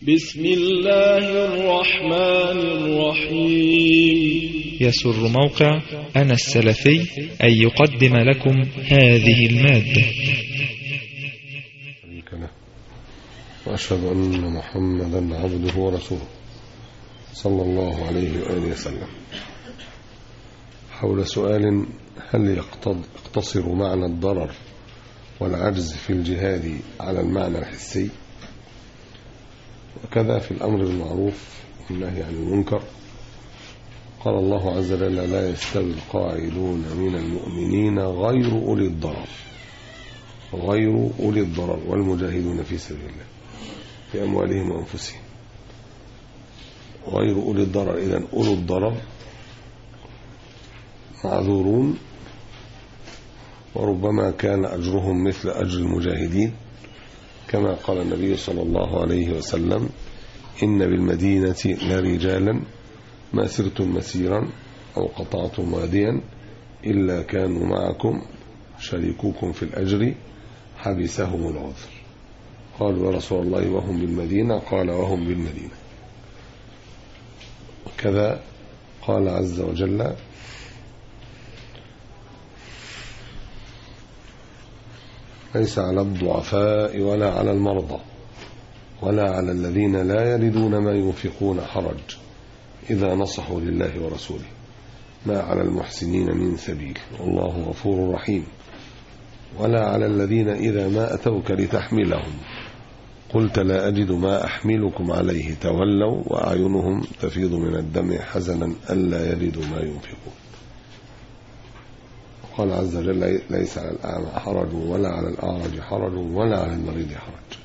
بسم الله الرحمن الرحيم. يسر موقع أنا السلفي أن يقدم لكم هذه المادة. وأشهد أن محمدا عبده ورسوله صلى الله عليه وآله وسلم، حول سؤال: هل يقتصر معنى الضرر والعجز في الجهاد على المعنى الحسي؟ وكذا في الأمر بالمعروف والنهي عن المنكر. قال الله عز وجل: لا يستوي القاعدون من المؤمنين غير أولي الضرر والمجاهدون في سبيل الله في أموالهم وأنفسهم. غير أولي الضرر، إذن أولو الضرر معذورون، وربما كان أجرهم مثل أجر المجاهدين، كما قال النبي صلى الله عليه وسلم: إن بالمدينة لرجالا ما سرتم مسيرا أو قطعتم واديا إلا كانوا معكم شريكوكم في الأجر حبسهم العذر. قالوا: يا رسول الله وهم بالمدينة؟ قال: وهم بالمدينة. وكذا قال عز وجل: ليس على الضعفاء ولا على المرضى ولا على الذين لا يجدون ما ينفقون حرج إذا نصحوا لله ورسوله، ما على المحسنين من سبيل والله غفور رحيم. ولا على الذين إذا ما أتوك لتحملهم قلت لا أجد ما أحملكم عليه تولوا وأعينهم تفيض من الدم حزنا ألا يجدوا ما ينفقون. قال عز وجل: ليس على الأعمى حرج ولا على الأعرج حرج ولا على المريض حرج.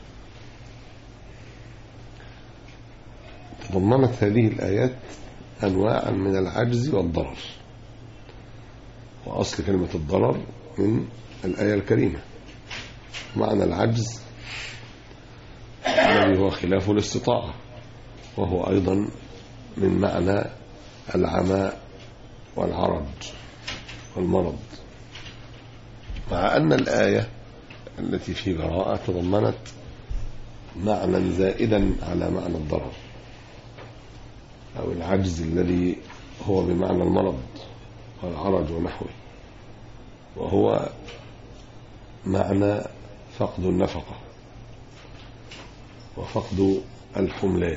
تضمنت هذه الآيات أنواعا من العجز والضرر، وأصل كلمة الضرر من الآية الكريمة. معنى العجز الذي هو خلاف الاستطاعة، وهو أيضا من معنى العمى والعرج والمرض، مع أن الآية التي في براءة تضمنت معنى زائدا على معنى الضرر أو العجز الذي هو بمعنى المرض والعرج ونحوه، وهو معنى فقد النفقة وفقد الحملان.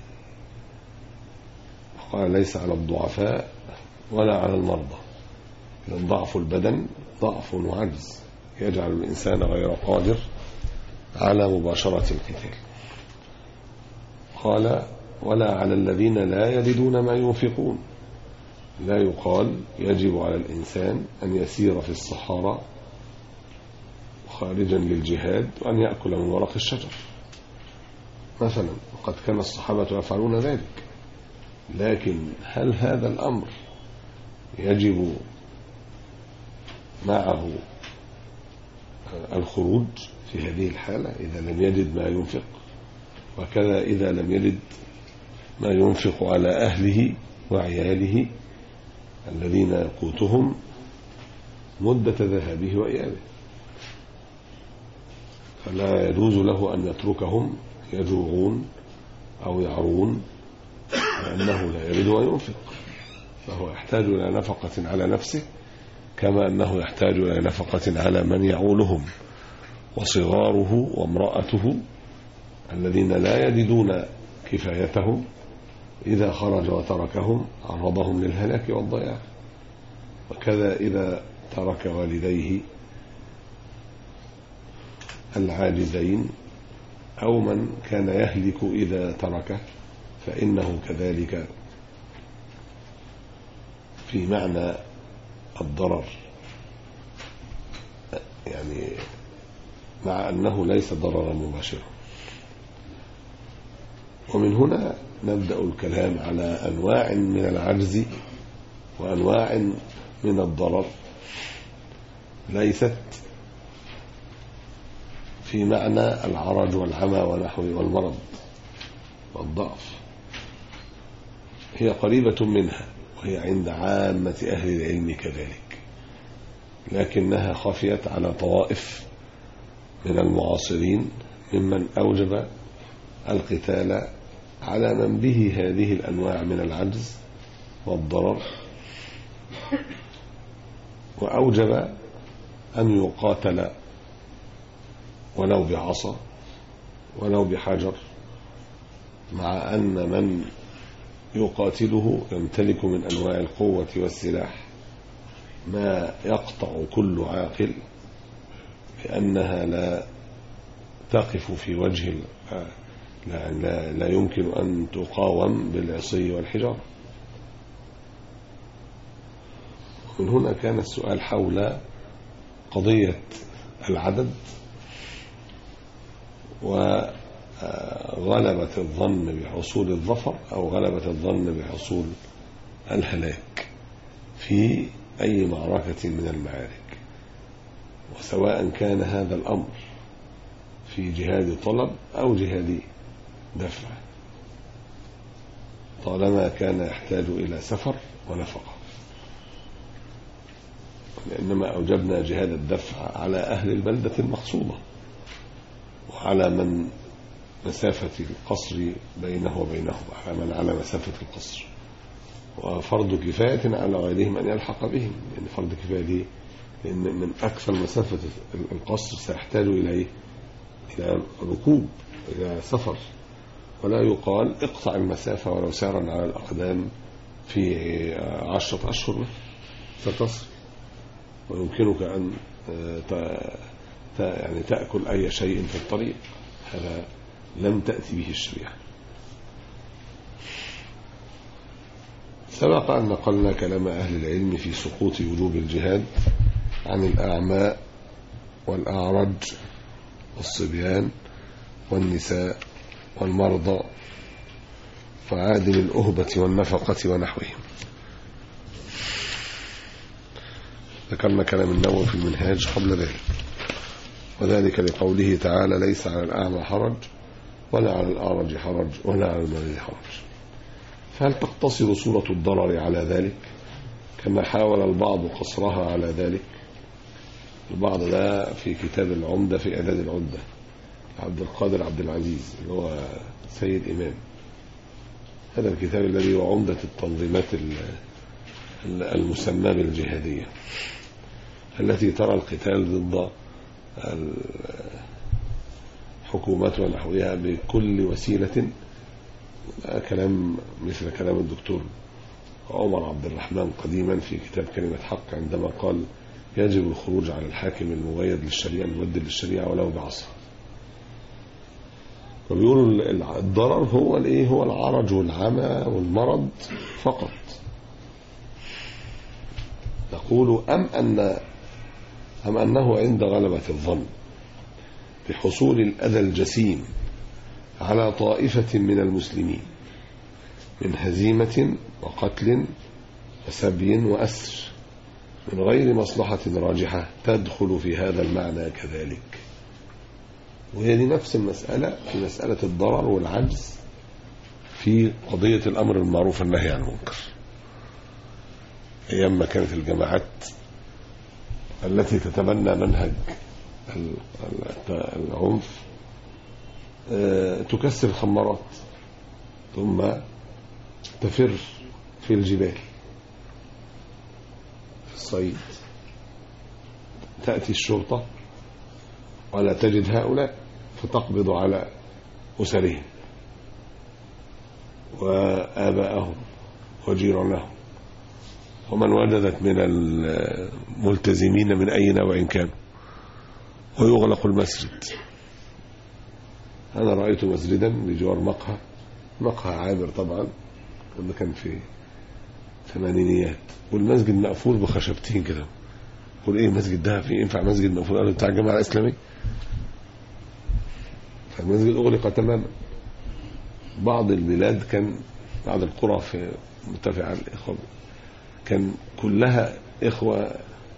قال: ليس على الضعفاء ولا على المرضى، لأن ضعف البدن ضعف وعجز يجعل الإنسان غير قادر على مباشرة القتال. قال: ولا على الذين لا يجدون ما ينفقون. لا يقال يجب على الإنسان أن يسير في الصحراء خارجا للجهاد وأن يأكل من ورق الشجر مثلا، وقد كان الصحابة يفعلون ذلك، لكن هل هذا الأمر يجب معه الخروج في هذه الحالة إذا لم يجد ما ينفق؟ وكذا إذا لم يجد ما ينفق على أهله وعياله الذين يقوتهم مدة ذهابه وإيابه، فلا يجوز له أن يتركهم يجوعون أو يعرون لأنه لا يجد ما ينفق، فهو يحتاج إلى نفقة على نفسه، كما أنه يحتاج إلى نفقة على من يعولهم وصغاره وامرأته الذين لا يجدون كفايتهم. إذا خرج وتركهم عرضهم للهلاك والضياع. وكذا إذا ترك والديه العاجزين أو من كان يهلك إذا تركه، فإنه كذلك في معنى الضرر، يعني مع أنه ليس ضررا مباشرا. ومن هنا نبدأ الكلام على أنواع من العجز وأنواع من الضرر ليست في معنى العرج والعمى ونحوه والمرض والضعف، هي قريبة منها وهي عند عامة أهل العلم كذلك، لكنها خفيت على طوائف من المعاصرين ممن أوجب القتال على من به هذه الأنواع من العجز والضرر، وأوجب أن يقاتل ولو بعصا ولو بحجر، مع أن من يقاتله يمتلك من أنواع القوة والسلاح ما يقطع كل عاقل بأنها لا تقف في وجه لا يمكن أن تقاوم بالعصي والحجارة. ومن هنا كان السؤال حول قضية العدد وغلبة الظن بحصول الظفر أو غلبة الظن بحصول الهلاك في أي معركة من المعارك، وسواء كان هذا الأمر في جهاد طلب أو جهاد دفع، طالما كان يحتاج إلى سفر ونفقة. إنما أوجبنا جهاد الدفع على أهل البلدة المقصودة وعلى من مسافة القصر بينه وبينهم، على من على مسافة القصر، وفرض كفاية على غيرهم أن يلحق بهم، يعني فرض كفاية دي لأن من أكثر مسافة القصر سيحتاج إلى ركوب، إلى سفر، ولا يقال اقطع المسافة ولو سيرا على الأقدام في 10 أشهر ستصل، ويمكنك أن يعني تأكل أي شيء في الطريق. هذا لم تأتي به الشريعة. سبق أن نقلنا كلام أهل العلم في سقوط وجوب الجهاد عن الأعمى والأعرج والصبيان والنساء والمرضى وعادم الأهبة والنفقة ونحوهم. ذكرنا كلام النووي في المنهاج قبل ذلك، وذلك لقوله تعالى: ليس على الأعمى حرج ولا على الأعرج حرج ولا على المريض حرج. فهل تقتصر صورة الضرر على ذلك كما حاول البعض قصرها على ذلك؟ البعض ده في كتاب العمدة في إعداد العدة عبد القادر عبد العزيز اللي هو سيد إمام، هذا الكتاب الذي هو عمدة التنظيمات المسمى بالجهادية التي ترى القتال ضد الحكومات ونحوها بكل وسيلة. كلام مثل كلام الدكتور عمر عبد الرحمن قديما في كتاب كلمة حق عندما قال: يجب الخروج على الحاكم المؤيد للشريعة المبدل للشريعة ولو بعصا. وبيقولوا الضرر هو هو العرج والعمى والمرض فقط. نقول أم أنه عند غلبة الظن بحصول الأذى الجسيم على طائفة من المسلمين من هزيمة وقتل وسبي وأسر من غير مصلحة راجحة تدخل في هذا المعنى كذلك. وهي دي نفس المسألة في مسألة الضرر والعجز في قضية الأمر المعروف والنهي عن المنكر. أيام ما كانت الجماعات التي تتبنى منهج العنف تكسر الخمارات ثم تفر في الجبال في الصيد، تأتي الشرطة ولا تجد هؤلاء فتقبض على أسرهم وآباءهم وجيرانهم ومن وجدت من الملتزمين من أي نوع كانوا، ويغلق المسجد. أنا رأيت مسجدا بجوار مقهى عامر طبعا، وده كان في الثمانينيات، والمسجد مقفول بخشبتين كده. قول ايه المسجد ده في ينفع مسجد مقفول؟ قالوا بتاع الجماعة الإسلامية. فالمسجد أغلق تماما. بعض البلاد كان بعض القرى في مرتفعة الإخوة كان كلها إخوة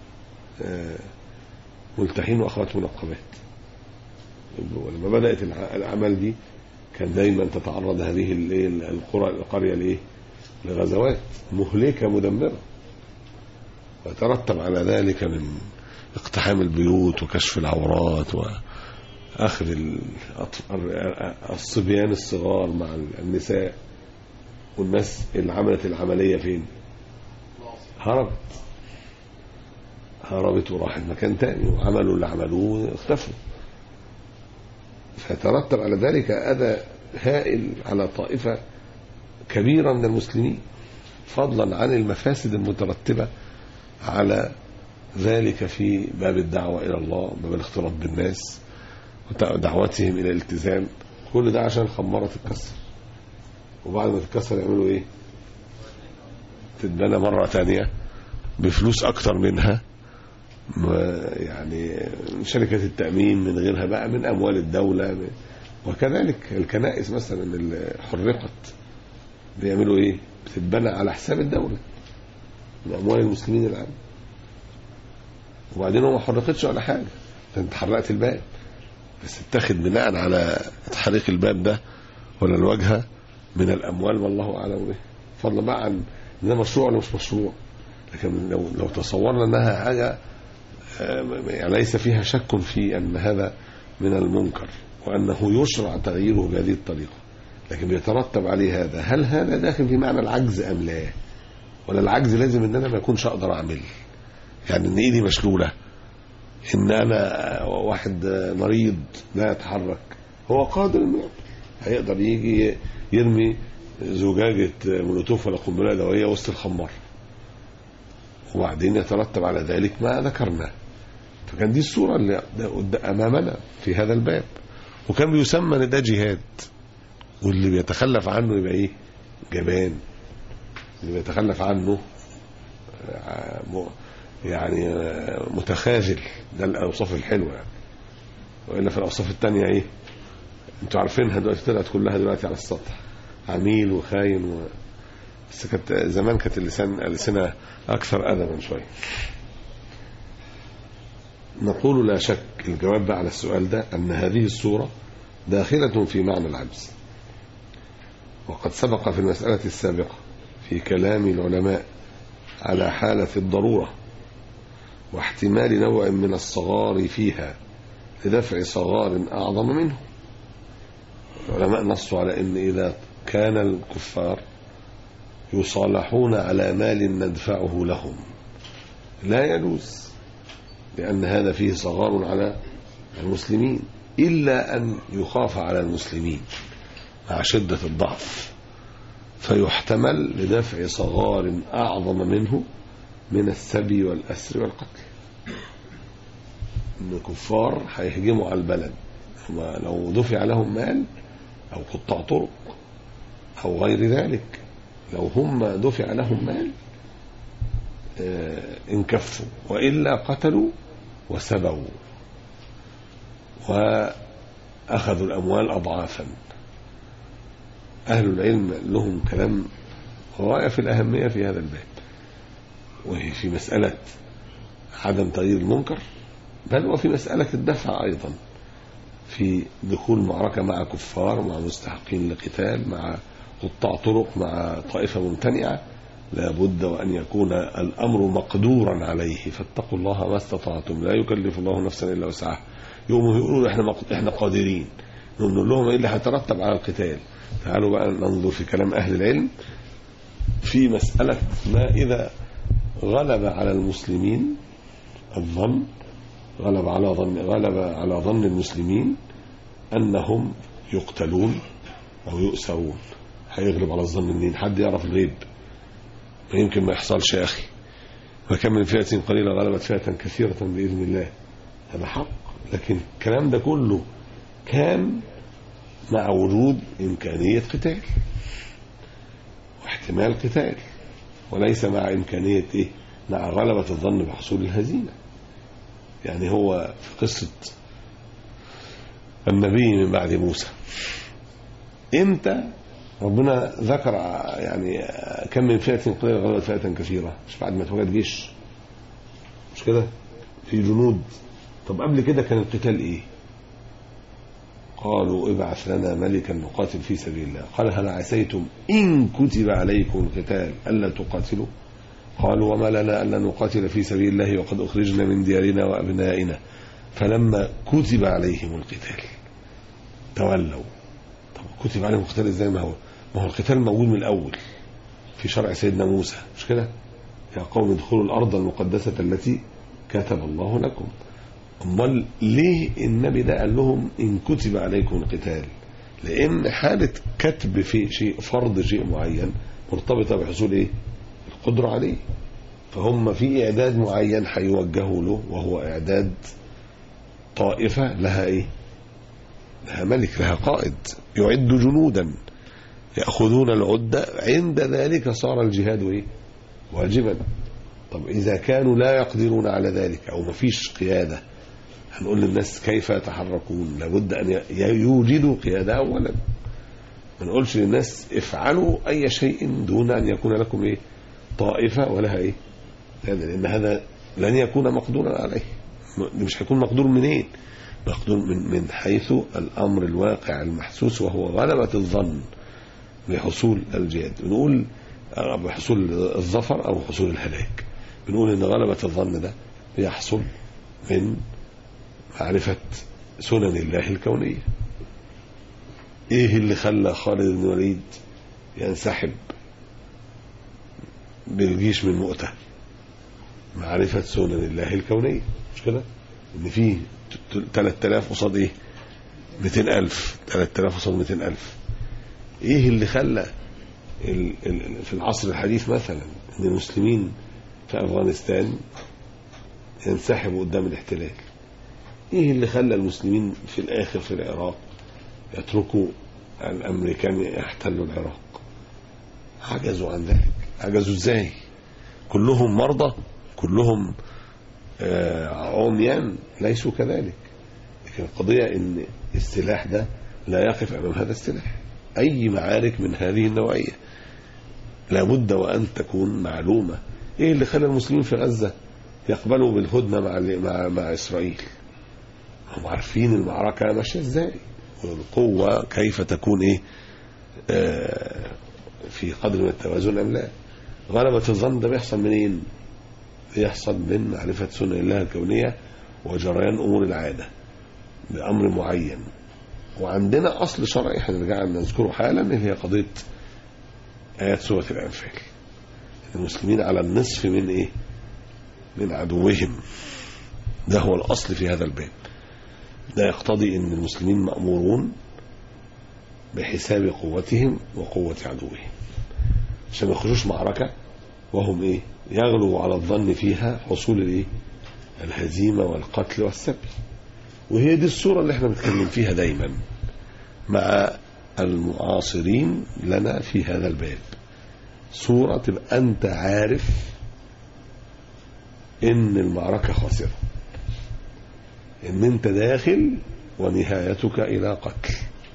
ملتحين وأخوات منقبات. ولما بدأت الأعمال دي كان دايما تتعرض هذه القرية لغزوات مهلكة مدمرة، وترتب على ذلك من اقتحام البيوت وكشف العورات أخذ الصبيان الصغار مع النساء، والناس اللي عملت العملية فين؟ هربت وراحت مكان تاني وعملوا اللي عملوه اختفوا. فترتب على ذلك أذى هائل على طائفة كبيرة من المسلمين، فضلا عن المفاسد المترتبة على ذلك في باب الدعوة إلى الله، باب الاختلاط بالناس ودعوتهم إلى الالتزام. كل ده عشان خمارة تتكسر، وبعد ما تتكسر يعملوا إيه؟ تتبنى مرة تانية بفلوس أكتر منها، يعني شركة التأمين من غيرها بقى، من أموال الدولة. وكذلك الكنائس مثلا اللي حرقت بيعملوا إيه؟ بتتبنى على حساب الدولة من أموال المسلمين العام، وبعدين هو ما حرقتش ولا حاجة، انت حرقت الباب بس اتخذ بناء على تحريق الباب ده ولا الواجهة من الأموال والله أعلم به، فضلا بقى عن ده مشروع ولا مش مشروع. لكن لو تصورنا أنها حاجة يعني ليس فيها شك في أن هذا من المنكر وأنه يشرع تغييره بهذه الطريقة، لكن بيترتب عليه هذا، هل هذا داخل في معنى العجز أم لا؟ ولا العجز لازم أن أنا ما يكونش أقدر أعمل، يعني أن إيدي مشلولة، إن أنا واحد مريض لا يتحرك، هو قادر إنه هيقدر يجي يرمي زجاجة مولوتوف ولا قنبلة نووية وسط الخمار، وبعدين يترتب على ذلك ما ذكرنا. فكان دي الصورة اللي أمامنا في هذا الباب، وكان بيسمى ان ده جهاد، واللي بيتخلف عنه يبقى ايه؟ جبان. اللي بيتخلف عنه يعني متخاذل. ده الأوصاف الحلوة يعني. وإلا في الأوصاف التانية ايه؟ انتوا عارفينها دلوقتي، طلعت كلها دلوقتي على السطح، عميل وخاين بس كانت زمان كانت اللسنة أكثر أدبا شوية. نقول لا شك الجواب بقى على السؤال ده أن هذه الصورة داخلة في معنى العجز، وقد سبق في المسألة السابقة في كلام العلماء على حالة الضرورة واحتمال نوع من الصغار فيها لدفع صغار أعظم منه. العلماء نصوا على أن إذا كان الكفار يصالحون على مال ندفعه لهم لا يجوز، لأن هذا فيه صغار على المسلمين، إلا أن يخاف على المسلمين مع شدة الضعف فيحتمل لدفع صغار أعظم منه من السبي والأسر والقتل. إن الكفار هيهجموا على البلد، لو دفع لهم مال أو قطاع طرق أو غير ذلك، لو هم دفع لهم مال انكفوا، وإلا قتلوا وسبوا وأخذوا الأموال أضعافا. أهل العلم لهم كلام غاية في الأهمية في هذا الباب، وهي في مسألة عدم تغيير المنكر، بل وفي مسألة الدفع أيضا، في دخول معركة مع كفار، مع مستحقين لقتال، مع قطاع طرق، مع طائفة ممتنعة، لا بد وأن يكون الأمر مقدورا عليه. فاتقوا الله ما استطعتم، لا يكلف الله نفسا إلا وسعها. يقولوا احنا قادرين، نقول لهم ايه اللي هيترتب على القتال. تعالوا بقى ننظر في كلام أهل العلم في مسألة ما إذا غلب على المسلمين الظن، غلب على ظن المسلمين أنهم يقتلون أو يؤسرون. هيغلب على الظن منين؟ حد يعرف الغيب؟ يمكن ما يحصلش يا أخي. وكم من فئة قليلة غلبت فئة كثيرة بإذن الله. هذا حق، لكن الكلام ده كله كان مع وجود إمكانية قتال واحتمال قتال، وليس مع إمكانية مع غلبة الظن بحصول الهزيمة. يعني هو في قصة النبي من بعد موسى، امتى ربنا ذكر يعني كم من فئة قليلة غلبت فئة كثيرة؟ مش بعد ما توجد جيش، مش كده؟ في جنود. طب قبل كده كان القتال ايه؟ قالوا ابعث لنا ملكا نقاتل في سبيل الله. قال هل عسيتم إن كتب عليكم القتال ألا تقاتلوا؟ قالوا وما لنا ألا نقاتل في سبيل الله وقد أخرجنا من ديارنا وأبنائنا فلما كتب عليهم القتال تولوا. طب كتب عليهم القتال ازاي؟ ما هو القتال موجود من الاول في شرع سيدنا موسى، مش كده؟ يا قوم ادخلوا الارض المقدسه التي كتب الله لكم. امال ليه النبي ده قال لهم ان كتب عليكم القتال؟ لان حاله كتب في شيء، فرض شيء معين، مرتبطه بحصول ايه؟ القدره عليه. فهم في اعداد معين هيوجهوا له، وهو اعداد طائفه لها ايه؟ لها ملك، لها قائد يعد جنودا ياخذون العده، عند ذلك صار الجهاد ايه؟ واجبا. طب اذا كانوا لا يقدرون على ذلك او ما فيش قياده، هنقول للناس كيف يتحركون؟ لابد ان يوجدوا قياده اولا. ما نقولش للناس افعلوا اي شيء دون ان يكون لكم ايه؟ طائفه ولها ايه؟ لان هذا لن يكون مقدورا عليه. مش هيكون مقدور منين؟ مقدور من حيث الامر الواقع المحسوس، وهو غلبه الظن بحصول الجهاد. بنقول بحصول الظفر او حصول الهلاك. بنقول ان غلبه الظن ده يحصل من معرفه سنن الله الكونيه. ايه اللي خلى خالد بن الوليد ينسحب بالجيش من مؤتة؟ معرفة سنن الله الكونية، مش كده؟ ان في 3000 قصاد ايه؟ 200,000. 3000 قصاد 200,000. ايه اللي خلى في العصر الحديث مثلا ان المسلمين في افغانستان ينسحبوا قدام الاحتلال؟ ايه اللي خلى المسلمين في الاخر في العراق يتركوا الامريكان يحتلوا العراق؟ عجزوا عن ذلك. عجزوا ازاي؟ كلهم مرضى؟ كلهم عميان؟ ليسوا كذلك. لكن القضية ان السلاح ده لا يقف امام هذا السلاح. اي معارك من هذه النوعية لابد وان تكون معلومة. ايه اللي خلى المسلمين في غزة يقبلوا بالهدنة مع اسرائيل؟ هم عارفين المعركة ماشية ازاي، والقوة كيف تكون ايه في قدر من التوازن ام لا. غلبة الظن ده بيحصل منين؟ بيحصل من معرفة سنن الله الكونية وجريان امور العادة بامر معين. وعندنا اصل شرعي هنرجع نذكره حالا، اللي هي قضية ايات سورة الانفال. المسلمين على النصف من ايه؟ من عدوهم. ده هو الاصل في هذا الباب. ده يقتضي ان المسلمين مأمورون بحساب قوتهم وقوة عدوهم، عشان ما يخرجوش معركة وهم ايه؟ يغلو على الظن فيها حصول الايه؟ الهزيمة والقتل والسبي. وهي دي الصورة اللي احنا بنتكلم فيها دايما مع المعاصرين لنا في هذا الباب. صورة تبقى انت عارف ان المعركة خاسرة، ان انت داخل ونهايتك الى قتل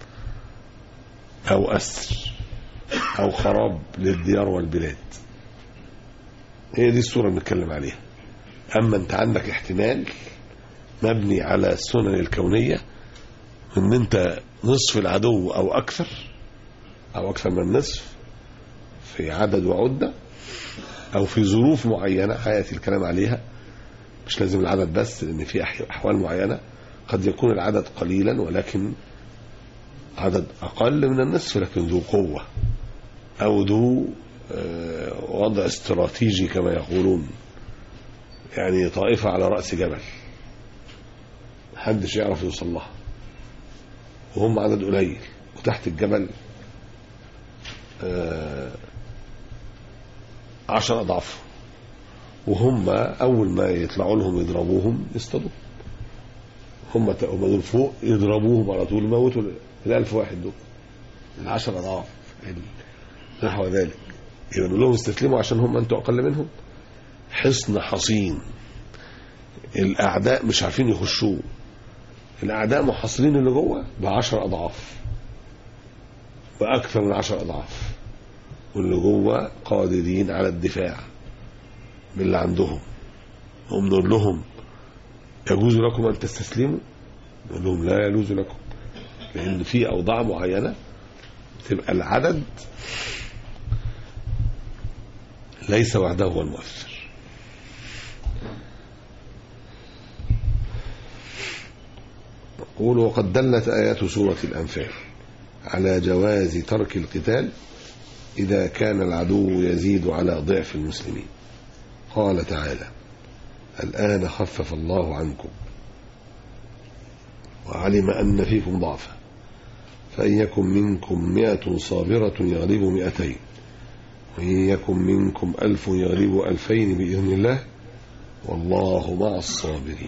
او اسر او خراب للديار والبلاد. هي دي الصورة اللي بنتكلم عليها. اما انت عندك احتمال مبني على السنن الكونية ان انت نصف العدو او اكثر من النصف في عدد وعدة، او في ظروف معينة هيأتي الكلام عليها. مش لازم العدد بس، لان في احوال معينة قد يكون العدد قليلا ولكن عدد اقل من النصف لكن ذو قوة، او ذو وضع استراتيجي كما يقولون. يعني طائفة على رأس جبل محدش يعرف يوصل لها، وهم عدد قليل، وتحت الجبل 10 أضعاف، وهم أول ما يطلعوا لهم يضربوهم يصطادوا. هم دول فوق يضربوهم على طول يموتوا 1000 واحد دول، 10 أضعاف نحو ذلك. يبقى نقول لهم استسلموا عشان هم أنتوا أقل منهم. حصن حصين، الأعداء مش عارفين يخشوه، الأعداء محاصرين اللي جوه ب10 أضعاف وأكثر من 10 أضعاف، واللي جوه قادرين على الدفاع باللي عندهم. هم نقول لهم يجوز لكم أن تستسلموا؟ نقول لهم لا يجوز لكم، لأن في أوضاع معينة تبقى العدد ليس وحده هو المؤثر. يقول: وقد دلت آيات سورة الأنفال على جواز ترك القتال إذا كان العدو يزيد على ضعف المسلمين. قال تعالى: الآن خفف الله عنكم وعلم أن فيكم ضعفا فإن يكن منكم 100 صابرة يغلبوا 200 وإن يكن منكم 1000 يغلبوا 2000 بإذن الله والله مع الصابرين.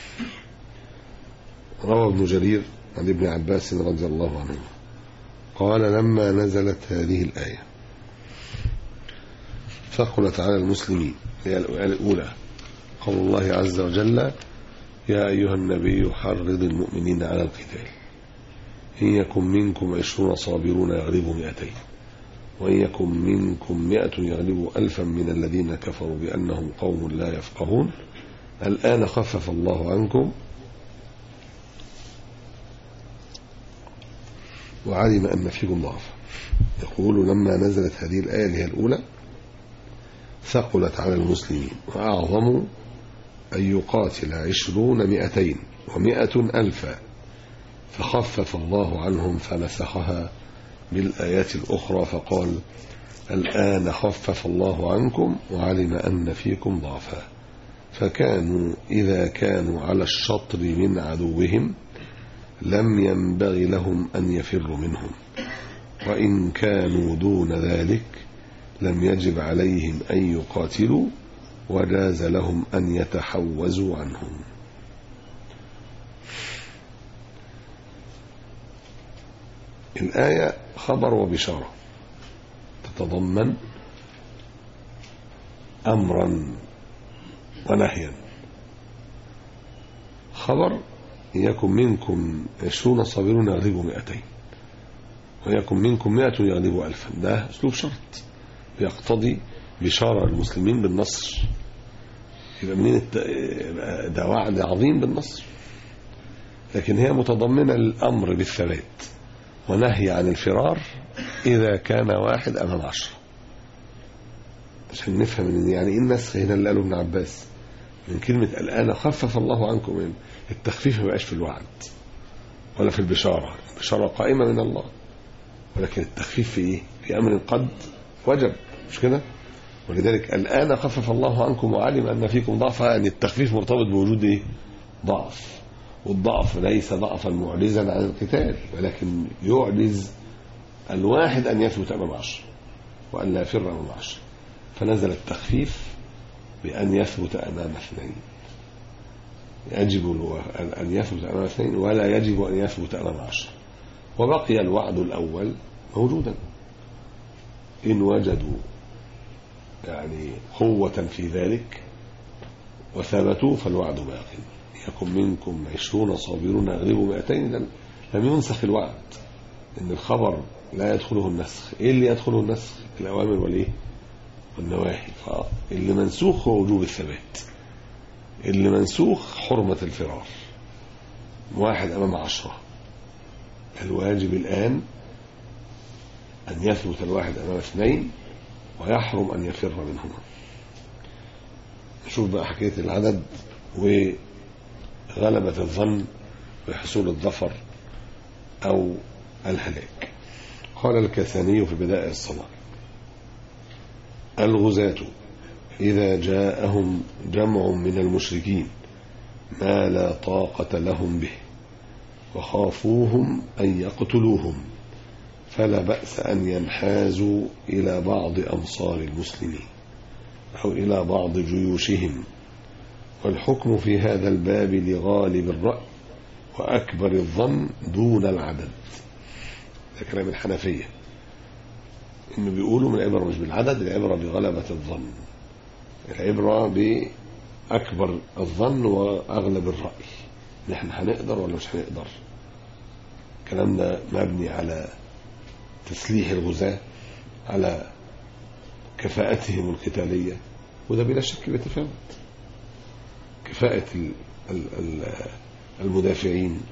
روى ابن جرير عن ابن عباس رضي الله عنه قال: لما نزلت هذه الآية ثقلت على المسلمين، هي الآية الأولى، قول الله عز وجل: يا أيها النبي حرض المؤمنين على القتال إن يكن منكم 20 صابرون يغلبوا 200 وإن يكن منكم 100 يغلبوا 1000 من الذين كفروا بأنهم قوم لا يفقهون الآن خفف الله عنكم وعلم أن فيكم ضعفا. يقول: لما نزلت هذه الآية اللي هي الأولى ثقلت على المسلمين وأعظم أن يقاتل 20 200 و100 ألفا فخفف الله عنهم فنسخها بالآيات الأخرى فقال: الآن خفف الله عنكم وعلم أن فيكم ضعفا فكانوا إذا كانوا على الشطر من عدوهم لم ينبغي لهم أن يفروا منهم وإن كانوا دون ذلك لم يجب عليهم أن يقاتلوا وجاز لهم أن يتحوزوا عنهم. الآية خبر وبشارة تتضمن أمرا ونهيا. خبر: إن يكن منكم 20 صابرون يغلبوا 200 ويكن منكم 100 يغلبوا 1000. ده أسلوب شرط يقتضي بشارة المسلمين بالنصر. يبقى منين ده وعد عظيم بالنصر، لكن هي متضمنة الأمر بالثبات ونهي عن الفرار إذا كان واحد أمام 10 عشان نفهم إن يعني إيه النسخ هنا اللي قاله ابن عباس من كلمة الآن خفف الله عنكم. التخفيف ما بقاش في الوعد ولا في البشارة، البشارة قائمة من الله، ولكن التخفيف في إيه؟ في أمر قد وجب، مش كده؟ ولذلك الآن خفف الله عنكم وعلم أن فيكم ضعفا، يعني التخفيف مرتبط بوجود إيه؟ ضعف، والضعف ليس ضعفا معجزا عن القتال ولكن يعجز الواحد أن يثبت أمام 10 وأن لا يفر أمام 10. فنزل التخفيف بأن يثبت أمام 2. يجب أن يثبت أمام 2 ولا يجب أن يثبت أمام 10. وبقي الوعد الأول موجودا إن وجدوا يعني قوة في ذلك وثبتوا فالوعد باق. يكن منكم 20 صابرون يغلبوا 200 لم ينسخ الوعد، إن الخبر لا يدخله النسخ. إيه اللي يدخله النسخ؟ الأوامر والإيه؟ والنواهي. اللي منسوخ هو وجوب الثبات، اللي منسوخ حرمة الفرار. واحد أمام 10، الواجب الآن أن يثبت الواحد أمام 2 ويحرم أن يفر منهما. نشوف بقى حكاية العدد وغلبة الظن بحصول الظفر أو الهلاك. قال الكساني في بدائع الصلاة: الغزاة إذا جاءهم جمع من المشركين ما لا طاقة لهم به وخافوهم أن يقتلوهم فلا بأس أن ينحازوا إلى بعض أمصار المسلمين أو إلى بعض جيوشهم، والحكم في هذا الباب لغالب الرأي وأكبر الظن دون العدد. ده كلام الحنفية، إنه بيقولوا من العبرة مش بالعدد، العبرة بغلبة الظن، العبرة بأكبر الظن وأغلب الرأي. نحن هنقدر ولا مش هنقدر؟ الكلام ده مبني على تسليح الغزاة، على كفاءتهم القتالية، وده بلا شك بيتفاوت. كفاءة المدافعين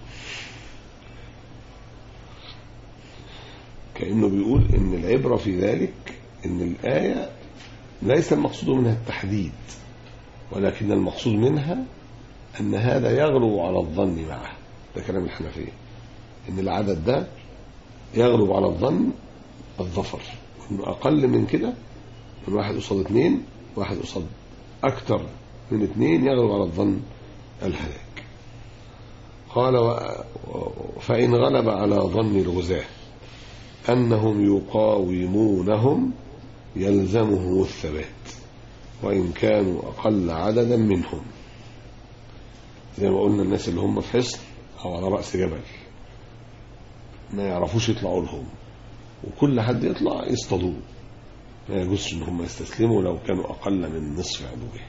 كأنه بيقول إن العبرة في ذلك إن الآية ليس المقصود منها التحديد، ولكن المقصود منها أن هذا يغلو على الظن معه، ده كلام الحنفية، إن العدد ده يغلب على الظن الظفر، وإنه أقل من كده، من 1 قصاد 2، 1 قصاد أكتر من 2 يغلب على الظن الهلاك. قال فإن غلب على ظن الغزاة أنهم يقاومونهم يلزمهم الثبات وإن كانوا أقل عددا منهم. زي ما قلنا الناس اللي هم في حصن أو على رأس جبل ما يعرفوش يطلعوا لهم، وكل حد يطلع يصطادوه، ما يجوزش ان هم يستسلموا لو كانوا أقل من نصف عدوه.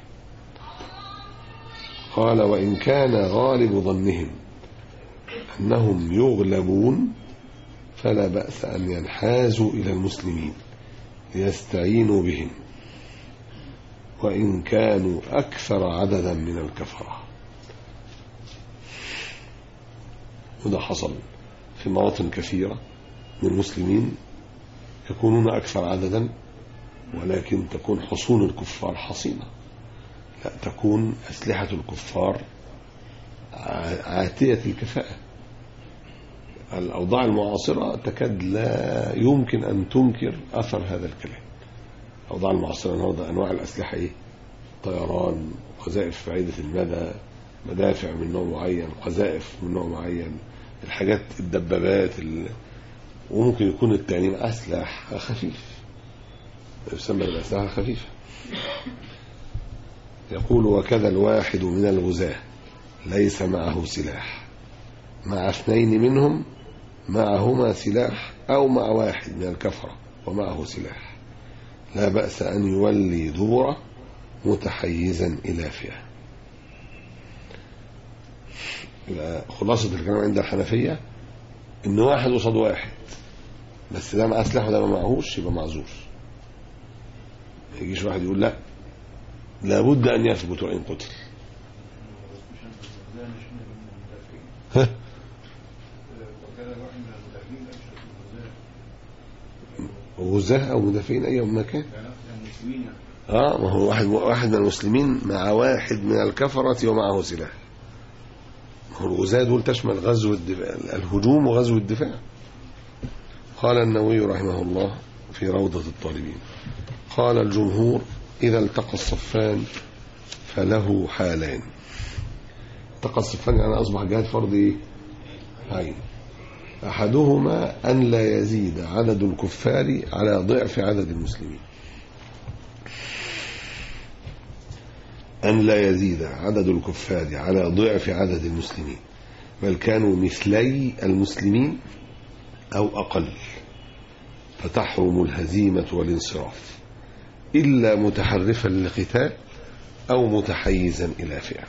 قال وإن كان غالب ظنهم أنهم يغلبون فلا بأس أن ينحازوا إلى المسلمين ليستعينوا بهم وإن كانوا أكثر عددا من الكفرة. وده حصل في مواطن كثيرة من المسلمين يكونون أكثر عددا، ولكن تكون حصون الكفار حصينة، لا تكون أسلحة الكفار عاتية الكفاءة. الأوضاع المعاصرة تكاد لا يمكن أن تنكر أثر هذا الكلام. الأوضاع المعاصرة النهارده أنواع الأسلحة إيه؟ طيران، قذائف بعيدة المدى، مدافع من نوع معين، قذائف من نوع معين، الحاجات الدبابات وممكن يكون التاني أسلحة خفيف، يسمى الأسلحة الخفيفة. يقول وكذا الواحد من الغزاة ليس معه سلاح مع 2 منهم معهما سلاح أو مع 1 من الكفرة ومعه سلاح لا بأس أن يولي دبره متحيزا إلى فئة. خلاصة الكلام عند الحنفية إن 1 قصاد 1، بس ده معاه سلاح وده ما معهوش، يبقى معذور. ما يجيش واحد يقول لا لابد أن يثبت وإن قتل. غزاة أو مدافعين أي مكان. ما هو واحد من المسلمين مع 1 من الكفرة ومعه سلاح. هو الغزاة دول تشمل غزو الهجوم وغزو الدفاع. قال النووي رحمه الله في روضة الطالبين قال الجمهور إذا التقى الصفان فله حالان. التقى الصفان يعني أصبح جهاد فرض عين. أحدهما أن لا يزيد عدد الكفار على ضعف عدد المسلمين، أن لا يزيد عدد الكفار على ضعف عدد المسلمين بل كانوا مثلي المسلمين أو أقل، فتحرم الهزيمة والانصراف إلا متحرفا للقتال أو متحيزا إلى فئة.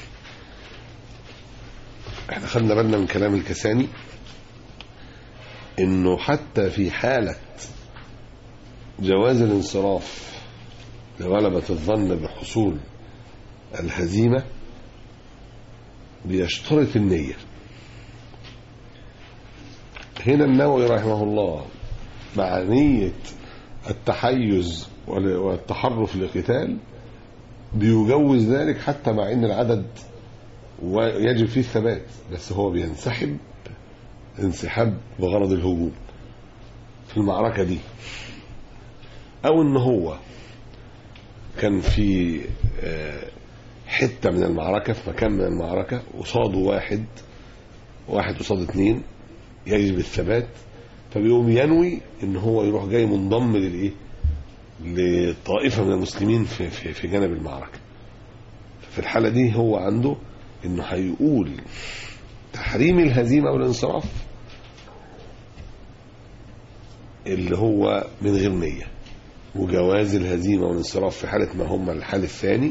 احنا خدنا بالنا من كلام الكساني انه حتى في حالة جواز الانصراف لغلبة الظن بحصول الهزيمة بيشترط النية. هنا النووي رحمه الله مع نية التحيز والتحرف للقتال بيجوز ذلك حتى مع ان العدد ويجب فيه الثبات، بس هو بينسحب انسحاب بغرض الهجوم في المعركة دي، او ان هو كان في حتة من المعركة في مكان من المعركة قصاده واحد قصاد 2 يجب الثبات، فبيقوم ينوي ان هو يروح جاي منضم لطائفة من المسلمين في جانب المعركة. في الحالة دي هو عنده انه هيقول تحريم الهزيمة والانصراف اللي هو من غير نية، وجواز الهزيمة والانصراف في حالة ما هم الحال الثاني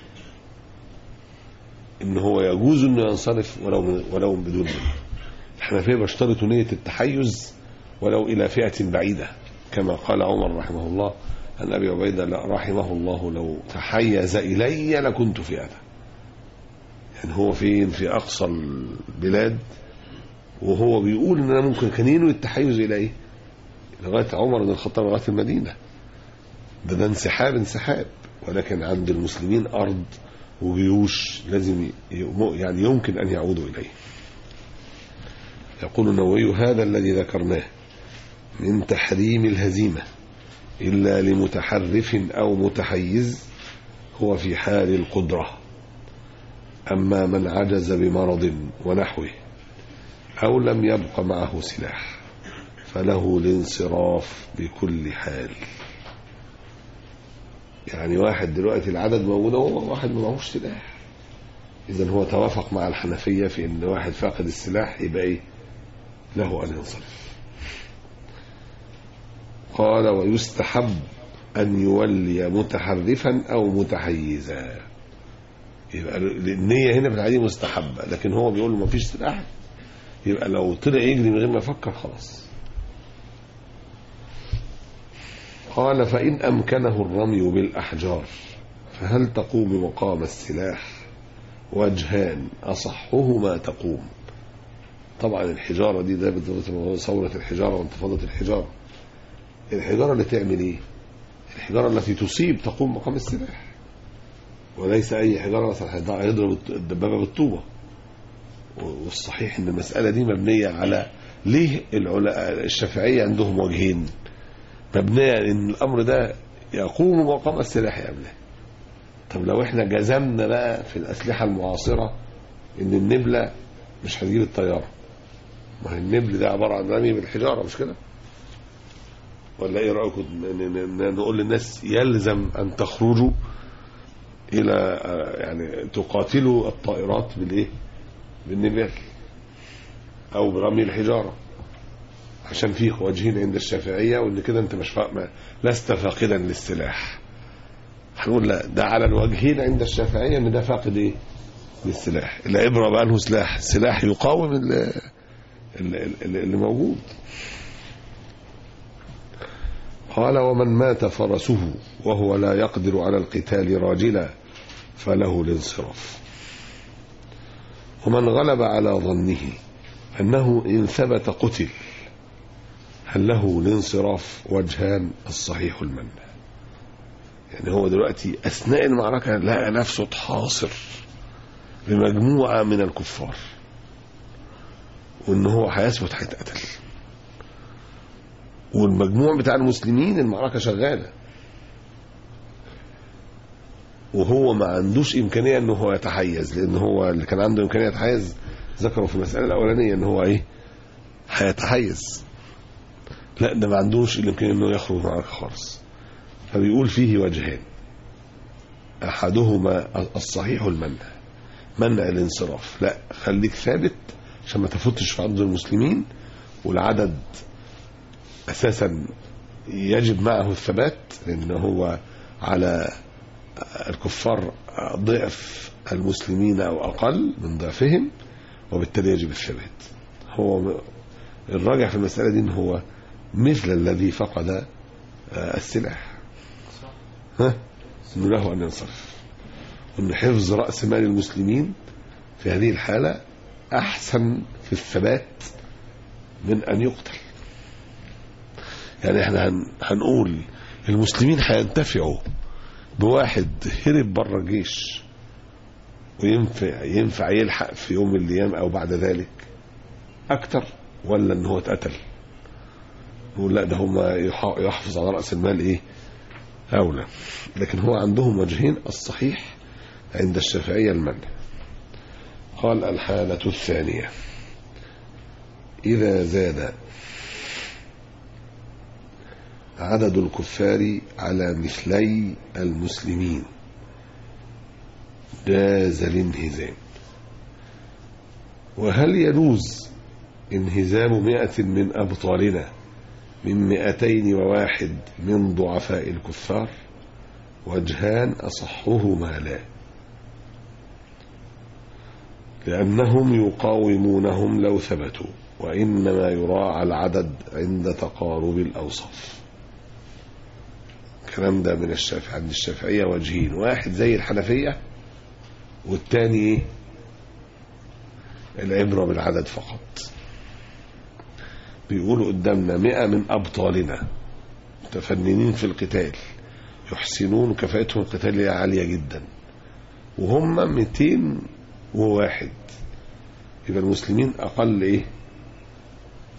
ان هو يجوز انه ينصرف ولو بدون نية. الحنفية بيشترطوا نية التحيز ولو الى فئة بعيدة، كما قال عمر رحمه الله عن ابي عبيدة رحمه الله لو تحيز الي لكنت فئة. يعني هو فين؟ في اقصى البلاد، وهو بيقول ان انا ممكن كان ينوي التحيز الى ايه؟ لغايه عمر بن الخطاب لغايه المدينه. ده انسحاب، ولكن عند المسلمين ارض وجيوش لازم يعني يمكن ان يعودوا اليه. يقول النووي: هذا الذي ذكرناه من تحريم الهزيمة إلا لمتحرف أو متحيز هو في حال القدرة، أما من عجز بمرض ونحوه أو لم يبق معه سلاح فله الانصراف بكل حال. يعني واحد دلوقتي العدد موجود وهو واحد ما معهوش سلاح، إذن هو توافق مع الحنفية في أن واحد فاقد السلاح يبقى إيه؟ له أن ينصرف. قال: ويستحب أن يولي متحرفا أو متحيزا. يبقى النية هنا في العادي مستحبة، لكن هو بيقول له ما فيش سلاح، يبقى لو طلع يجري من غير ما يفكر خلاص. قال: فإن أمكنه الرمي بالأحجار فهل تقوم مقام السلاح؟ وجهان أصحهما تقوم. طبعا الحجارة دي ده ثورة الحجارة وانتفاضة الحجارة. الحجارة اللي تعمل ايه؟ الحجارة التي تصيب تقوم مقام السلاح، وليس أي حجارة مثلا هيضرب الدبابة بالطوبة. والصحيح ان المسألة دي مبنية على ليه الشافعية عندهم وجهين، مبنية ان الأمر ده يقوم مقام السلاح قبله. طب لو احنا جزمنا بقى في الأسلحة المعاصرة ان النبلة مش هتجيب الطيارة، ما هي النبل ده عبارة عن رمي بالحجارة مش كده؟ ولا ايه رأيكم نقول للناس يلزم ان تخرجوا الى يعني تقاتلوا الطائرات بالايه؟ بالنبال او برمي الحجارة، عشان فيه وجهين عند الشافعية وان كده انت مش لست فاقدا للسلاح. هنقول لا، ده على الوجهين عند الشافعية ان ده فاقد ايه؟ للسلاح. العبرة بأنه سلاح يقاوم اللي موجود. قال: ومن مات فرسه وهو لا يقدر على القتال راجلا فله الانصراف. ومن غلب على ظنه أنه إن ثبت قتل هل له الانصراف؟ وجهان الصحيح المنع. يعني هو دلوقتي أثناء المعركة لقى نفسه تحاصر بمجموعة من الكفار وإن هو هيثبت هيتقتل، والمجموع بتاع المسلمين المعركة شغالة، وهو ما عندوش إمكانية إنه هو يتحيز، لأن هو اللي كان عنده إمكانية يتحيز ذكروا في المسألة الأولانية إن هو إيه؟ هيتحيز. لا، ده ما عندوش الإمكانية إنه يخرج من المعركة خالص. فبيقول فيه وجهان، أحدهما الصحيح المنع، منع الانصراف. لا، خليك ثابت عشان ما تفوتش في عرض المسلمين، والعدد أساسا يجب معه الثبات، لأن هو على الكفار ضعف المسلمين أو أقل من ضعفهم، وبالتالي يجب الثبات. هو الراجع في المسألة دي إن هو مثل الذي فقد السلاح، إنه له أن ينصرف، وإن حفظ رأس مال المسلمين في هذه الحالة أحسن في الثبات من أن يقتل. يعني احنا هنقول المسلمين هينتفعوا بواحد هرب بره الجيش وينفع يلحق في يوم من الايام او بعد ذلك اكتر، ولا ان هو اتقتل؟ نقول لا، ده هم يحافظ على رأس المال ايه اولى. لكن هو عندهم وجهين، الصحيح عند الشافعية المنع. قال: الحالة الثانية إذا زاد عدد الكفار على مثلي المسلمين جاز الانهزام. وهل يجوز انهزام 100 من أبطالنا من 201 من ضعفاء الكفار؟ وجهان أصحهما لا، لأنهم يقاومونهم لو ثبتوا، وإنما يراعى العدد عند تقارب الأوصاف. الكلام ده من الشافعي، عند الشافعية وجهين، واحد زي الحنفية، والتاني العبرة بالعدد فقط. بيقولوا قدامنا 100 من أبطالنا متفننين في القتال يحسنون كفاءتهم القتالية عالية جدا، وهم 201، يبقى المسلمين أقل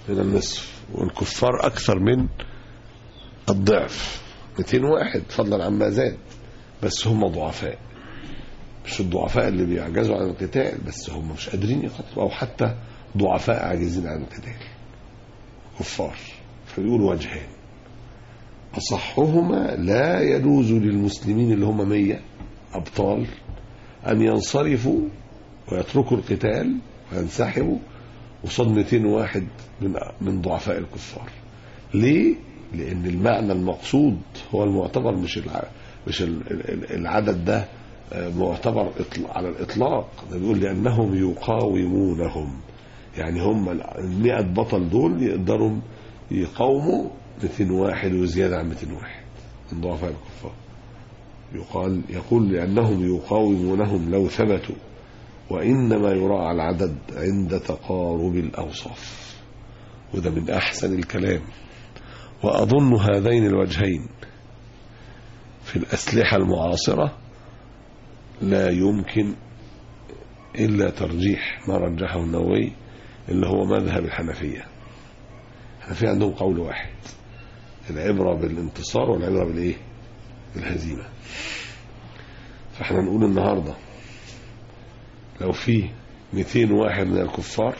من النصف، والكفار أكثر من الضعف 201 فضلا عما زاد، بس هم ضعفاء، مش الضعفاء اللي بيعجزوا عن القتال، بس هم مش قادرين يقتلوا، أو حتى ضعفاء عاجزين عن القتال كفار. فيقول وجهان: أصحهما لا يجوز للمسلمين اللي هم 100 أبطال أن ينصرفوا ويتركوا القتال وينسحبوا وصد 201 من ضعفاء الكفار. ليه؟ لأن المعنى المقصود هو المعتبر، مش العدد ده معتبر على الإطلاق. ده بيقول لأنهم يقاومونهم، يعني هم 100 بطل دول يقدروا يقاوموا 201 وزيادة عن 201 من ضعفاء الكفار. يقول لأنهم يقاومونهم لو ثبتوا، وإنما يراعى العدد عند تقارب الأوصاف. وده من أحسن الكلام. وأظن هذين الوجهين في الأسلحة المعاصرة لا يمكن إلا ترجيح ما رجحه النووي، اللي هو مذهب الحنفية. الحنفية عندهم قول واحد: العبرة بالانتصار والعبرة بالإيه؟ بالهزيمة. فاحنا نقول النهاردة لو في 201 من الكفار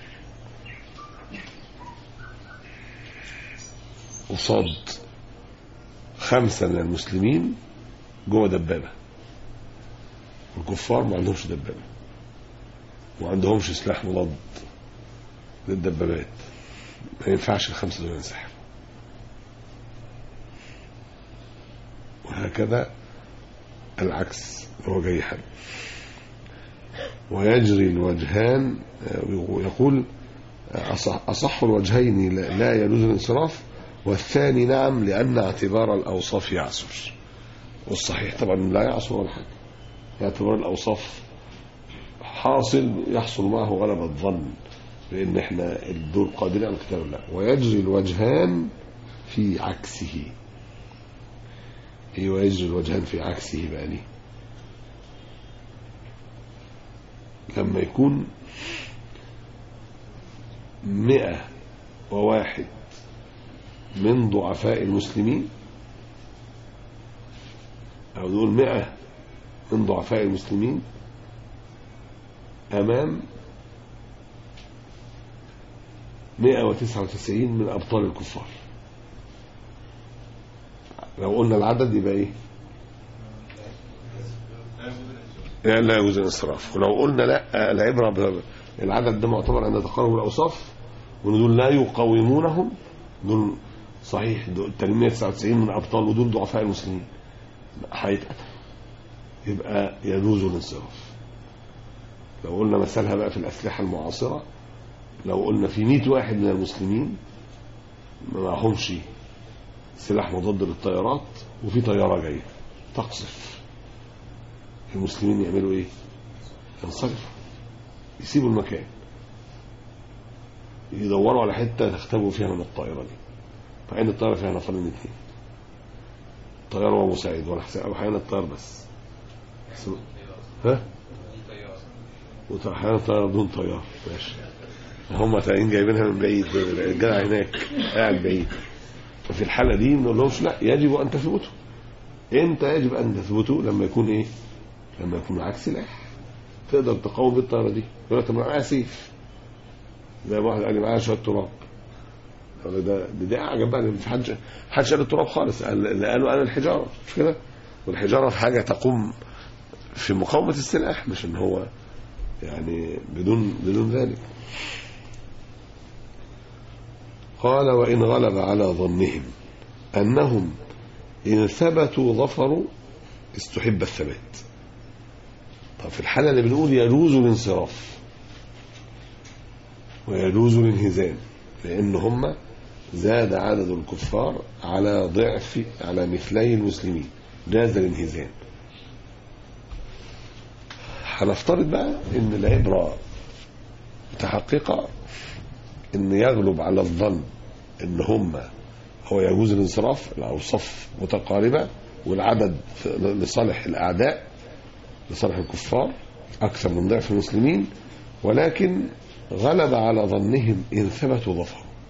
وصاد 5 من المسلمين جوه دبابة، الكفار ما عندهمش دبابة وما عندهمش سلاح مضاد للدبابات، ما ينفعش ال5 دول ينسحبوا. وهكذا العكس هو جاي حل. ويجري الوجهان، يقول أصح الوجهين لا يجوز الانصراف، والثاني نعم لأن اعتبار الأوصاف يعسر. والصحيح طبعا لا يعسر ولا حاجة، اعتبار الأوصاف يحصل معه غلبة الظن لأن احنا الدور قادرين على القتال. لا، ويجري الوجهان في عكسه. ايه ويجري الوجهان في عكسه بقى ليه؟ لما يكون 101 من ضعفاء المسلمين، أو نقول 100 من ضعفاء المسلمين أمام 199 من أبطال الكفار. لو قلنا العدد يبقى إيه؟ يعني لا يجوز الانصراف. ولو قلنا لا، العبرة العدد ده معتبر عند تقارب الأوصاف، ودول لا يقاومونهم، دول صحيح دول 199 من أبطال ودول ضعفاء المسلمين هيتقتل، يبقى يجوز الانصراف. لو قلنا مثلها بقى في الأسلحة المعاصرة، لو قلنا في 100 واحد من المسلمين ما معهمش سلاح مضاد للطيارات وفي طيارة جاية تقصف، المسلمين يعملوا ايه؟ ينصرفوا، يسيبوا المكان، يدوروا على حتة تختبوا فيها من الطائرة دي. فعين الطائرة فيها نفرين 2، طيار ومساعد ولا حساب، أو حيان الطائر بس. ها؟ وحيان الطائرة بدون طيار، ماشي. هم تلاقين جايبينها من بعيد، الجدع هناك قاعد بعيد. ففي الحالة دي نقول لهمش لا، يجب أن تثبتوا. امتى يجب أن تثبتوا؟ لما يكون ايه؟ لما يكون معاك سلاح تقدر تقاوم بالطائرة دي. يقول لك معايا سيف، زي واحد قال لي معايا شوية تراب، ده عجب بقى، مش حد شال التراب خالص، اللي قالوا انا الحجارة، مش كده؟ والحجارة في حاجة تقوم في مقاومة السلاح، مش ان هو يعني بدون ذلك. قال: وإن غلب على ظنهم أنهم إن ثبتوا ظفروا استحب الثبات. طب في الحالة اللي بنقول يجوز الانصراف ويجوز الانهزام، لأن هم زاد عدد الكفار على ضعف على مثلي المسلمين، جاز الانهزام. هنفترض بقى ان العبرة متحققة، ان يغلب على الظن ان هم هو يجوز الانصراف، الاوصاف متقاربة والعدد لصالح الاعداء لصالح الكفار اكثر من ضعف المسلمين، ولكن غلب على ظنهم ان ثبتوا ظفروا.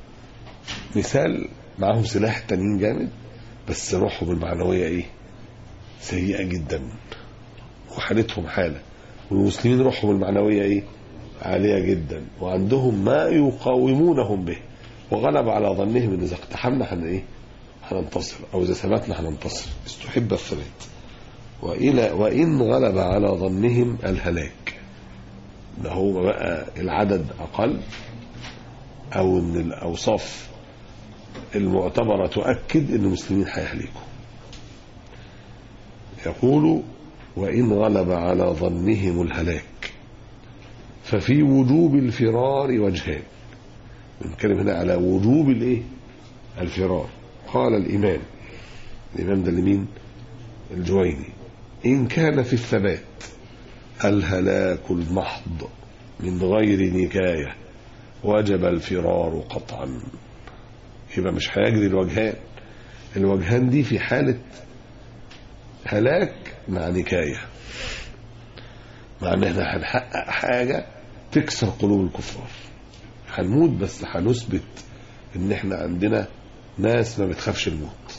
مثال معاهم سلاح تانيين جامد بس روحهم المعنوية ايه سيئة جدا وحالتهم حالة، والمسلمين روحهم المعنوية ايه عالية جدا وعندهم ما يقاومونهم به، وغلب على ظنهم ان اذا اقتحمنا هننتصر، او اذا ثبتنا هننتصر. استحب الثبات. وإن غلب على ظنهم الهلاك، ده هو بقى العدد أقل أو إن الأوصاف المعتبرة تؤكد إن المسلمين هيهلكوا. يقول وإن غلب على ظنهم الهلاك ففي وجوب الفرار وجهان. بنتكلم هنا على وجوب الفرار. قال الإمام ده لمين؟ الجويني: إن كان في الثبات الهلاك المحض من غير نكاية وجب الفرار قطعا. يبقى مش هيجري الوجهان دي في حالة هلاك مع نكاية، مع ان احنا هنحقق حاجة تكسر قلوب الكفار، هنموت بس هنثبت ان احنا عندنا ناس ما بتخافش الموت.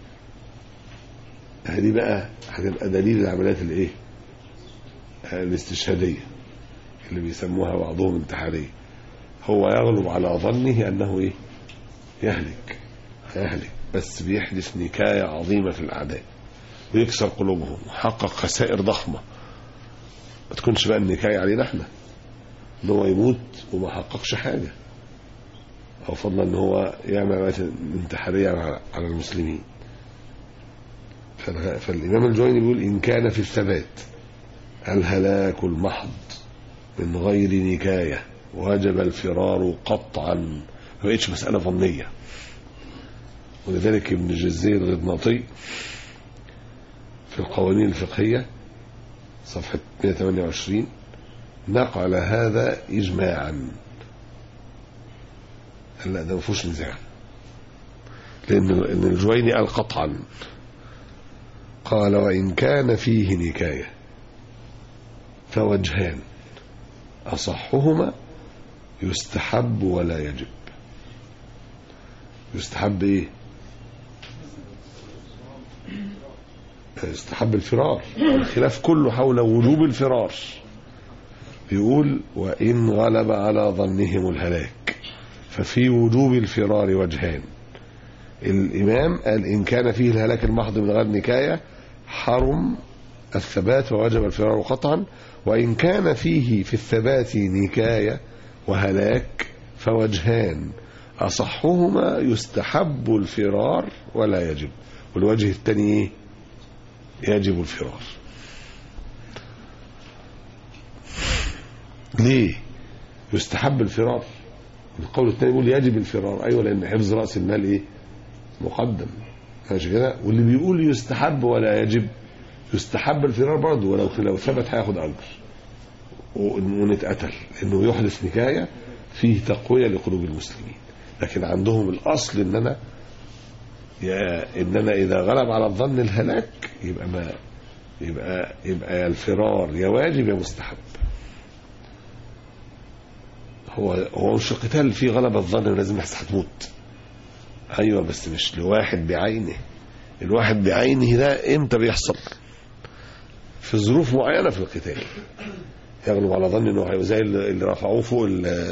هذه بقى هتبقى دليل العمليات الاستشهادية اللي بيسموها بعضهم انتحارية. هو يغلب على ظنه انه هيهلك بس بيحدث نكاية عظيمة في الاعداء ويكسر قلوبهم وحقق خسائر ضخمة. ما تكونش بقى النكاية علينا احنا ان هو يموت وما حققش حاجة، او فضلا ان هو يعمل عمليات انتحارية على المسلمين. فالإمام الجويني بيقول إن كان في الثبات الهلاك المحض من غير نكاية وجب الفرار قطعا. ما بقتش مسألة ظنية. ولذلك ابن جزي الغضناطي في القوانين الفقهية صفحة 128 نقل هذا إجماعا. لا ده مفهوش نزاع، لأن الجويني قال قطعا. قال وإن كان فيه نكاية فوجهان أصحهما يستحب ولا يجب. يستحب يستحب الفرار. الخلاف كله حول وجوب الفرار. يقول وإن غلب على ظنهم الهلاك ففي وجوب الفرار وجهان. الإمام قال إن كان فيه الهلاك المحض من غير نكاية حرم الثبات ووجب الفرار قطعا، وإن كان فيه في الثبات نكاية وهلاك فوجهان أصحهما يستحب الفرار ولا يجب. والوجه الثاني يجب الفرار. ليه يستحب الفرار؟ القول الثاني يقول يجب الفرار. أيوة لأن حفظ رأس المال مقدم، ماشي كده. واللي بيقول يستحب ولا يجب يستحب الفرار برضه، ولو ثبت هياخد أجر ونتقتل، إنه يحدث نكاية فيه تقوية لقلوب المسلمين. لكن عندهم الأصل إن أنا إذا غلب على الظن الهلاك يبقى الفرار يا واجب يا مستحب. هو مش قتال فيه غلب الظن لازم الناس هتموت. ايوه بس مش لواحد بعينه. الواحد بعينه ده امتى بيحصل؟ في ظروف معينه في القتال يغلب على ظن انه زي اللي رفعوه فوق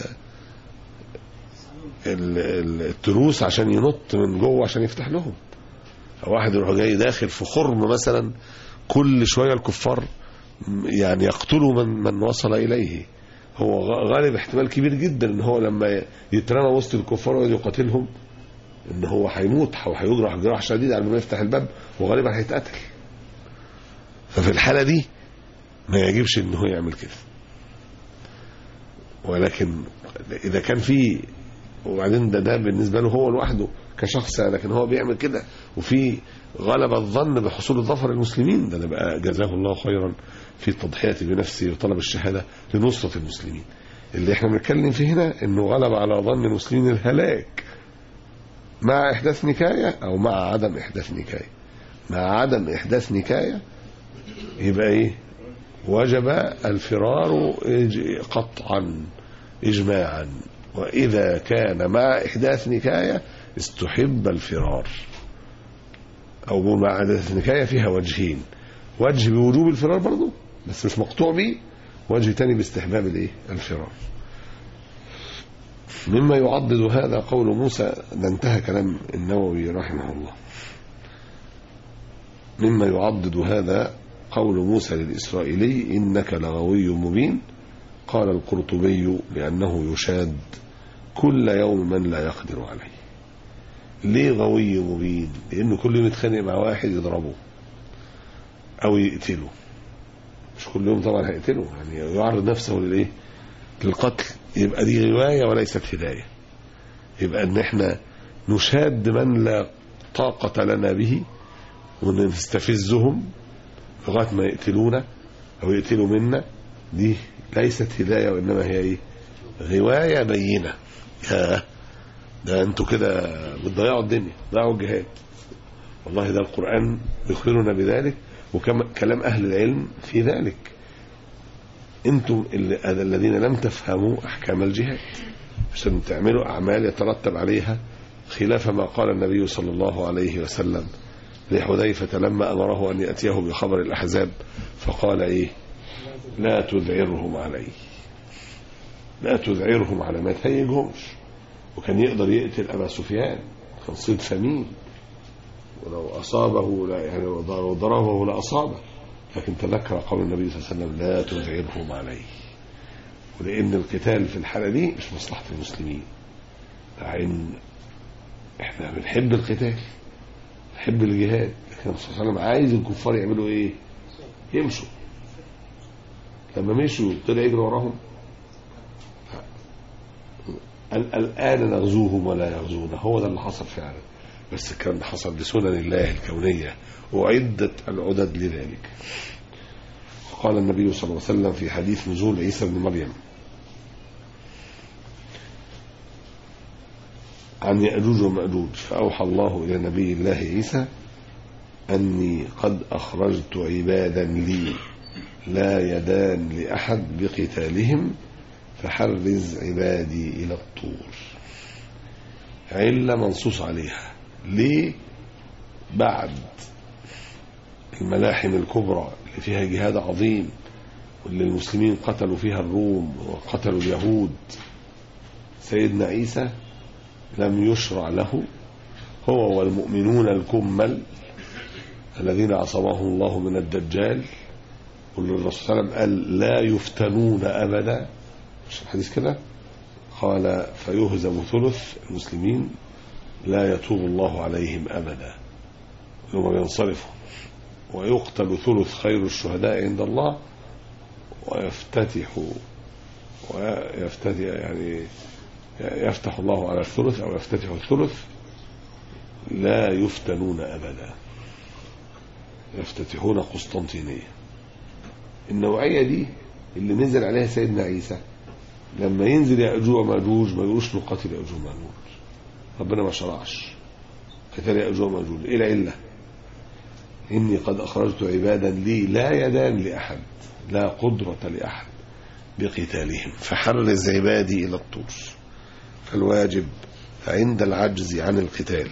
التروس عشان ينط من جوه عشان يفتح لهم. واحد يروح جاي داخل في خرم مثلا، كل شويه الكفار يعني يقتلوا من وصل اليه. هو غالب احتمال كبير جدا ان هو لما يترمى وسط الكفار ويقاتلهم ان هو هيموت او هيجرح جراح شديد على ما يفتح الباب، وغالبا هيتقتل. ففي الحالة دي ما يجبش ان هو يعمل كده. ولكن اذا كان في وبعدين ده بالنسبة له هو لوحده كشخص، لكن هو بيعمل كده وفي غلب الظن بحصول الظفر المسلمين، ده بقى جزاه الله خيرا في التضحية بنفسه وطلب الشهادة لنصرة المسلمين. اللي احنا بنتكلم فيه هنا انه غلب على ظن المسلمين الهلاك مع إحداث نكاية أو مع عدم إحداث نكاية. مع عدم إحداث نكاية يبقى وجب الفرار قطعا إجماعا. وإذا كان مع إحداث نكاية استحب الفرار. أو النكاية فيها وجهين، وجه بوجوب الفرار برضه بس مش مقطوع به، وجه تاني باستحباب الفرار. مما يعضد هذا قول موسى، ده انتهى كلام النووي رحمه الله. مما يعضد هذا قول موسى للإسرائيلي إنك لغوي مبين. قال القرطبي لأنه يشاد كل يوم من لا يقدر عليه. ليه غوي مبين؟ لأنه كل يوم يتخانق مع واحد يضربه أو يقتله. مش كل يوم طبعا هيقتله، يعني يعرض نفسه للقتل. يبقى دي رواية وليست هداية. يبقى ان احنا نشاد من لا طاقة لنا به ونستفزهم لغاية ما يقتلونا او يقتلوا منا، دي ليست هداية وانما هي رواية بينة. ده انتوا كده بتضيعوا الدنيا، ضيعوا الجهاد. والله ده القرآن يخبرنا بذلك، وكلام اهل العلم في ذلك. انتم الذين لم تفهموا احكام الجهاد عشان تعملوا اعمال يترتب عليها خلاف ما قال النبي صلى الله عليه وسلم لحذيفة لما امره ان ياتيه بخبر الاحزاب، فقال لا تذعرهم علي، لا تذعرهم على، ما تهيجهمش. وكان يقدر يقتل ابا سفيان، كان صيد ثمين، ولو اصابه يعني ضربه لاصابه، لكن تذكر قول النبي صلى الله عليه وسلم لا تذعرهم عليه. ولأن القتال في الحالة دي مش مصلحة المسلمين، لأن احنا بنحب القتال، نحب الجهاد، لكن النبي صلى الله عليه وسلم عايز الكفار يعملوا يمشوا. لما مشوا طلع يجري وراهم. الآن نغزوهم ولا يغزونا، هو ده اللي حصل فعلا. بس الكلام ده حصل بسنن الله الكونية وعدت العدد لذلك. قال النبي صلى الله عليه وسلم في حديث نزول عيسى بن مريم عن يأجوج ومأجوج، فأوحى الله إلى نبي الله عيسى أني قد أخرجت عبادا لي لا يدان لأحد بقتالهم فحرز عبادي إلى الطور. علة منصوص عليها. ليه؟ بعد الملاحم الكبرى اللي فيها جهاد عظيم واللي المسلمين قتلوا فيها الروم وقتلوا اليهود، سيدنا عيسى لم يشرع له هو والمؤمنون الكمل الذين عصمهم الله من الدجال، واللي الرسول صلى الله عليه وسلم قال لا يفتنون أبدا، مش الحديث كده؟ قال فيهزم ثلث المسلمين لا يتوب الله عليهم أبدا يوم ينصرفوا، ويقتل ثلث خير الشهداء عند الله، ويفتتح يعني يفتح الله على الثلث أو يفتتح الثلث لا يفتنون أبدا، يفتتحون قسطنطينية. النوعية دي اللي نزل عليها سيدنا عيسى لما ينزل يأجوج ومأجوج ما يقولوش نقاتل يأجوج ومأجوج، ربنا ما شرعش قتال يأجوج ومأجوج. إيه العلة؟ إني قد أخرجت عبادا لي لا يدان لأحد، لا قدرة لأحد بقتالهم فحرز عبادي إلى الطور. فالواجب عند العجز عن القتال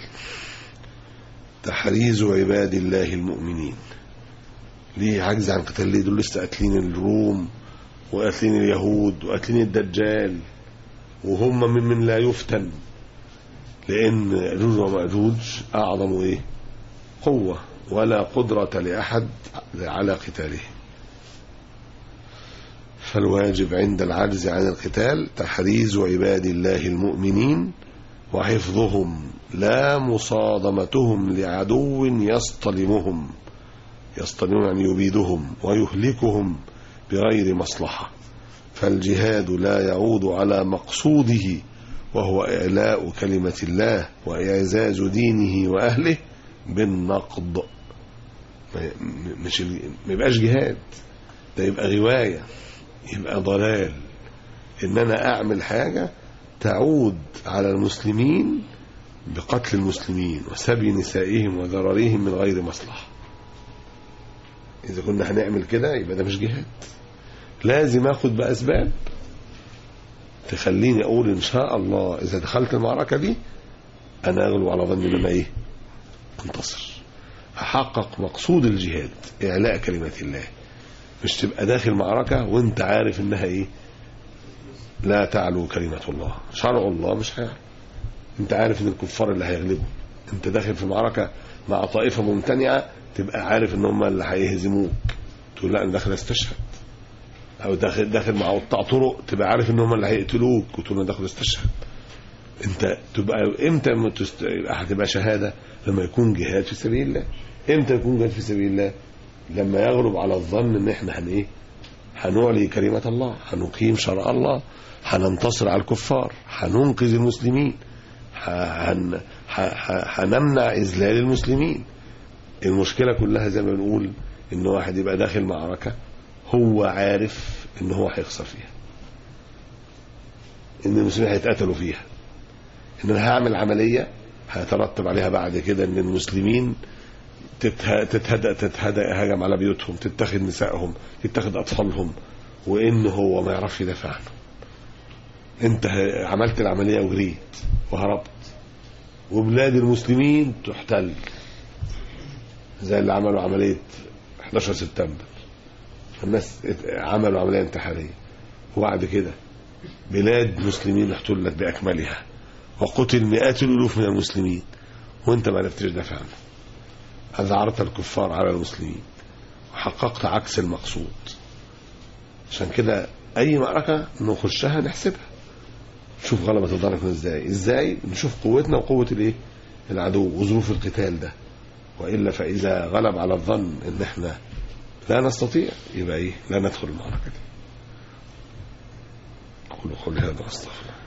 تحريز عباد الله المؤمنين. ليه عجز عن القتال؟ ليه؟ دول لسه قاتلين الروم وقاتلين اليهود وقاتلين الدجال وهم من لا يفتن، لأن يأجوج ومأجوج أعظم قوة ولا قدرة لأحد على قتاله. فالواجب عند العجز عن القتال تحريز عباد الله المؤمنين وحفظهم لا مصادمتهم لعدو يصطلمهم يعني يبيدهم ويهلكهم بغير مصلحة. فالجهاد لا يعود على مقصوده وهو إعلاء كلمة الله وإعزاز دينه وأهله بالنقض. ما يبقاش جهاد، ده يبقى رواية، يبقى ضلال. إن أنا أعمل حاجة تعود على المسلمين بقتل المسلمين وسبي نسائهم وذراريهم من غير مصلحة. إذا كنا هنعمل كده يبقى ده مش جهاد. لازم أخذ بأسباب تخليني أقول إن شاء الله إذا دخلت المعركة دي أنا أغلب على ظني إن أنا إيه؟ انتصر. أحقق مقصود الجهاد، إعلاء كلمة الله. مش تبقى داخل معركة وانت عارف انها ايه؟ لا تعلو كلمة الله، شرع الله مش هيعلو. انت عارف ان الكفار اللي هيغلبوا. انت داخل في معركة مع طائفة ممتنعة، تبقى عارف ان هم اللي هيهزموك، تقول لا انا داخل استشهد. او داخل مع قطاع طرق، تبقى عارف ان هم اللي هيقتلوك وتقول انا داخل استشهد. انت تبقى امتى هتبقى شهادة؟ لما يكون جهاد في سبيل الله. امتى يكون جهاد في سبيل الله؟ لما يغلب على الظن ان احنا هنعلي كلمة الله، هنقيم شرع الله، هننتصر على الكفار، هننقذ المسلمين، هنمنع إذلال المسلمين. المشكلة كلها زي ما بنقول ان واحد يبقى داخل معركة هو عارف ان هو هيخسر فيها، ان المسلمين هيتقتلوا فيها، ان انا هعمل عملية هيترتب عليها بعد كده ان المسلمين تتهجم على بيوتهم، تتخذ نسائهم، تتخذ أطفالهم، وإن هو ما يعرفش يدافع عنهم. أنت عملت العملية وجريت وهربت، وبلاد المسلمين تحتل زي اللي عملوا عملية 11 سبتمبر. الناس عملوا عملية انتحارية، وبعد كده بلاد مسلمين احتلت بأكملها، وقتل مئات الألوف من المسلمين، وأنت ما عرفتش تدافع عنهم. أذعرت الكفار على المسلمين وحققت عكس المقصود. عشان كده أي معركة نخشها نحسبها، نشوف غلبة الدرجة ازاي، نشوف قوتنا وقوة العدو وظروف القتال ده. وإلا فإذا غلب على الظن إن احنا لا نستطيع، يبقى لا ندخل المعركة دي. أقول قولي هذا واستغفر.